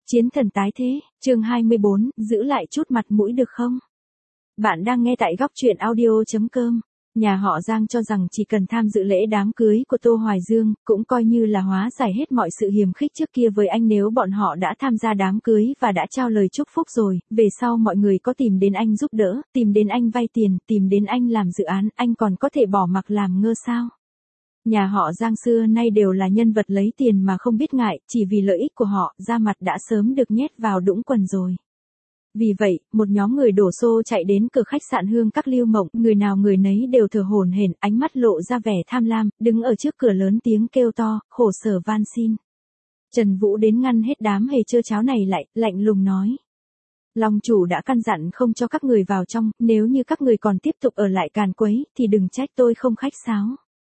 Chiến thần tái thế, chương 24, giữ lại chút mặt mũi được không? Bạn đang nghe tại góc truyện audio.com. Nhà họ Giang cho rằng chỉ cần tham dự lễ đám cưới của Tô Hoài Dương, cũng coi như là hóa giải hết mọi sự hiềm khích trước kia với anh. Nếu bọn họ đã tham gia đám cưới và đã trao lời chúc phúc rồi, về sau mọi người có tìm đến anh giúp đỡ, tìm đến anh vay tiền, tìm đến anh làm dự án, anh còn có thể bỏ mặc làm ngơ sao? Nhà họ Giang xưa nay đều là nhân vật lấy tiền mà không biết ngại, chỉ vì lợi ích của họ, da mặt đã sớm được nhét vào đũng quần rồi. Vì vậy, một nhóm người đổ xô chạy đến cửa khách sạn Hương Các Lưu Mộng, người nào người nấy đều thở hổn hển, ánh mắt lộ ra vẻ tham lam, đứng ở trước cửa lớn tiếng kêu to, khổ sở van xin. Trần Vũ đến ngăn hết đám hề trơ cháo này lại, lạnh lùng nói. Long chủ đã căn dặn không cho các người vào trong, nếu như các người còn tiếp tục ở lại càn quấy, thì đừng trách tôi không khách sáo.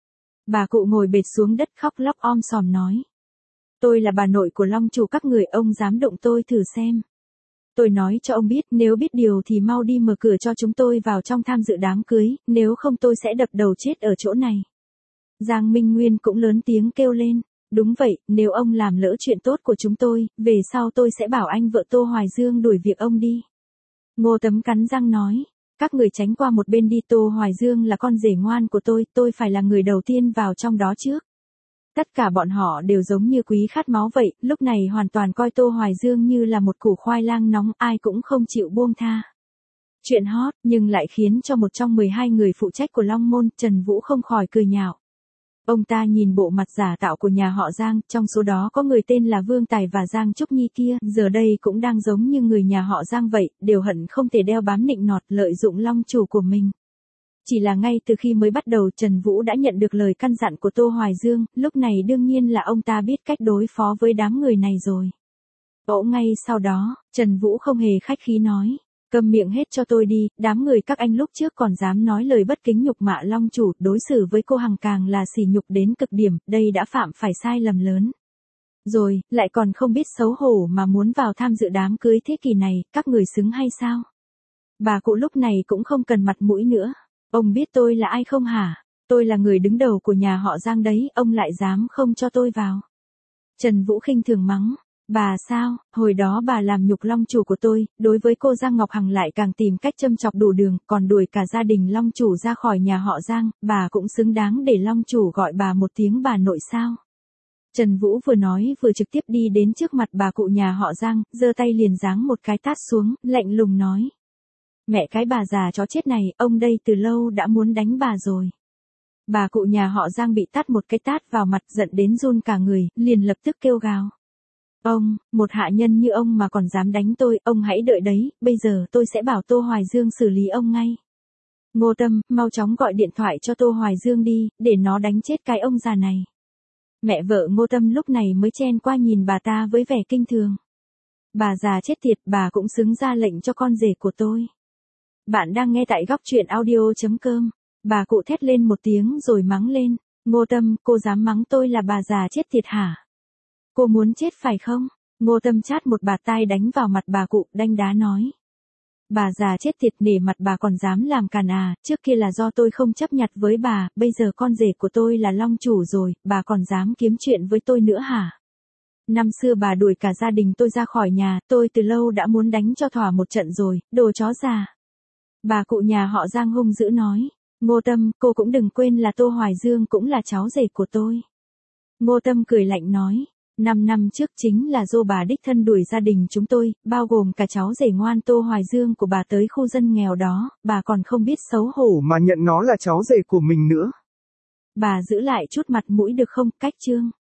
Bà cụ ngồi bệt xuống đất khóc lóc om sòm nói. Tôi là bà nội của Long chủ các người, ông dám động tôi thử xem. Tôi nói cho ông biết, nếu biết điều thì mau đi mở cửa cho chúng tôi vào trong tham dự đám cưới, nếu không tôi sẽ đập đầu chết ở chỗ này. Giang Minh Nguyên cũng lớn tiếng kêu lên. Đúng vậy, nếu ông làm lỡ chuyện tốt của chúng tôi, về sau tôi sẽ bảo anh vợ Tô Hoài Dương đuổi việc ông đi. Ngô Tấm cắn răng nói. Các người tránh qua một bên đi, Tô Hoài Dương là con rể ngoan của tôi phải là người đầu tiên vào trong đó trước. Tất cả bọn họ đều giống như quý khát máu vậy, lúc này hoàn toàn coi Tô Hoài Dương như là một củ khoai lang nóng, ai cũng không chịu buông tha. Chuyện hot, nhưng lại khiến cho một trong 12 người phụ trách của Long Môn, Trần Vũ không khỏi cười nhạo. Ông ta nhìn bộ mặt giả tạo của nhà họ Giang, trong số đó có người tên là Vương Tài và Giang Trúc Nhi kia, giờ đây cũng đang giống như người nhà họ Giang vậy, đều hận không thể đeo bám nịnh nọt lợi dụng Long chủ của mình. Chỉ là ngay từ khi mới bắt đầu Trần Vũ đã nhận được lời căn dặn của Tô Hoài Dương, lúc này đương nhiên là ông ta biết cách đối phó với đám người này rồi. Ngay sau đó, Trần Vũ không hề khách khí nói. Câm miệng hết cho tôi đi, đám người các anh lúc trước còn dám nói lời bất kính nhục mạ Long chủ, đối xử với cô Hằng càng là sỉ nhục đến cực điểm, đây đã phạm phải sai lầm lớn. Rồi, lại còn không biết xấu hổ mà muốn vào tham dự đám cưới thế kỷ này, các người xứng hay sao? Bà cụ lúc này cũng không cần mặt mũi nữa. Ông biết tôi là ai không hả? Tôi là người đứng đầu của nhà họ Giang đấy, ông lại dám không cho tôi vào. Trần Vũ khinh thường mắng. Bà sao, hồi đó bà làm nhục Long chủ của tôi, đối với cô Giang Ngọc Hằng lại càng tìm cách châm chọc đủ đường, còn đuổi cả gia đình Long chủ ra khỏi nhà họ Giang, bà cũng xứng đáng để Long chủ gọi bà một tiếng bà nội sao. Trần Vũ vừa nói vừa trực tiếp đi đến trước mặt bà cụ nhà họ Giang, giơ tay liền giáng một cái tát xuống, lạnh lùng nói. Mẹ cái bà già chó chết này, ông đây từ lâu đã muốn đánh bà rồi. Bà cụ nhà họ Giang bị tát một cái tát vào mặt, giận đến run cả người, liền lập tức kêu gào. Ông, một hạ nhân như ông mà còn dám đánh tôi, ông hãy đợi đấy, bây giờ tôi sẽ bảo Tô Hoài Dương xử lý ông ngay. Ngô Tâm, mau chóng gọi điện thoại cho Tô Hoài Dương đi, để nó đánh chết cái ông già này. Mẹ vợ Ngô Tâm lúc này mới chen qua nhìn bà ta với vẻ kinh thường. Bà già chết tiệt, bà cũng xứng ra lệnh cho con rể của tôi. Bạn đang nghe tại góc truyện audio.com. Bà cụ thét lên một tiếng rồi mắng lên. Ngô Tâm, cô dám mắng tôi là bà già chết tiệt hả? Cô muốn chết phải không? Ngô Tâm chát một bạt tai đánh vào mặt bà cụ, đanh đá nói. Bà già chết tiệt, nể mặt bà còn dám làm càn à, trước kia là do tôi không chấp nhặt với bà, bây giờ con rể của tôi là Long chủ rồi, bà còn dám kiếm chuyện với tôi nữa hả? Năm xưa bà đuổi cả gia đình tôi ra khỏi nhà, tôi từ lâu đã muốn đánh cho thỏa một trận rồi, đồ chó già. Bà cụ nhà họ Giang hung dữ nói. Ngô Tâm, cô cũng đừng quên là Tô Hoài Dương cũng là cháu rể của tôi. Ngô Tâm cười lạnh nói. 5 năm trước chính là do bà đích thân đuổi gia đình chúng tôi, bao gồm cả cháu rể ngoan Tô Hoài Dương của bà tới khu dân nghèo đó, bà còn không biết xấu hổ mà nhận nó là cháu rể của mình nữa. Bà giữ lại chút mặt mũi được không, cách chương.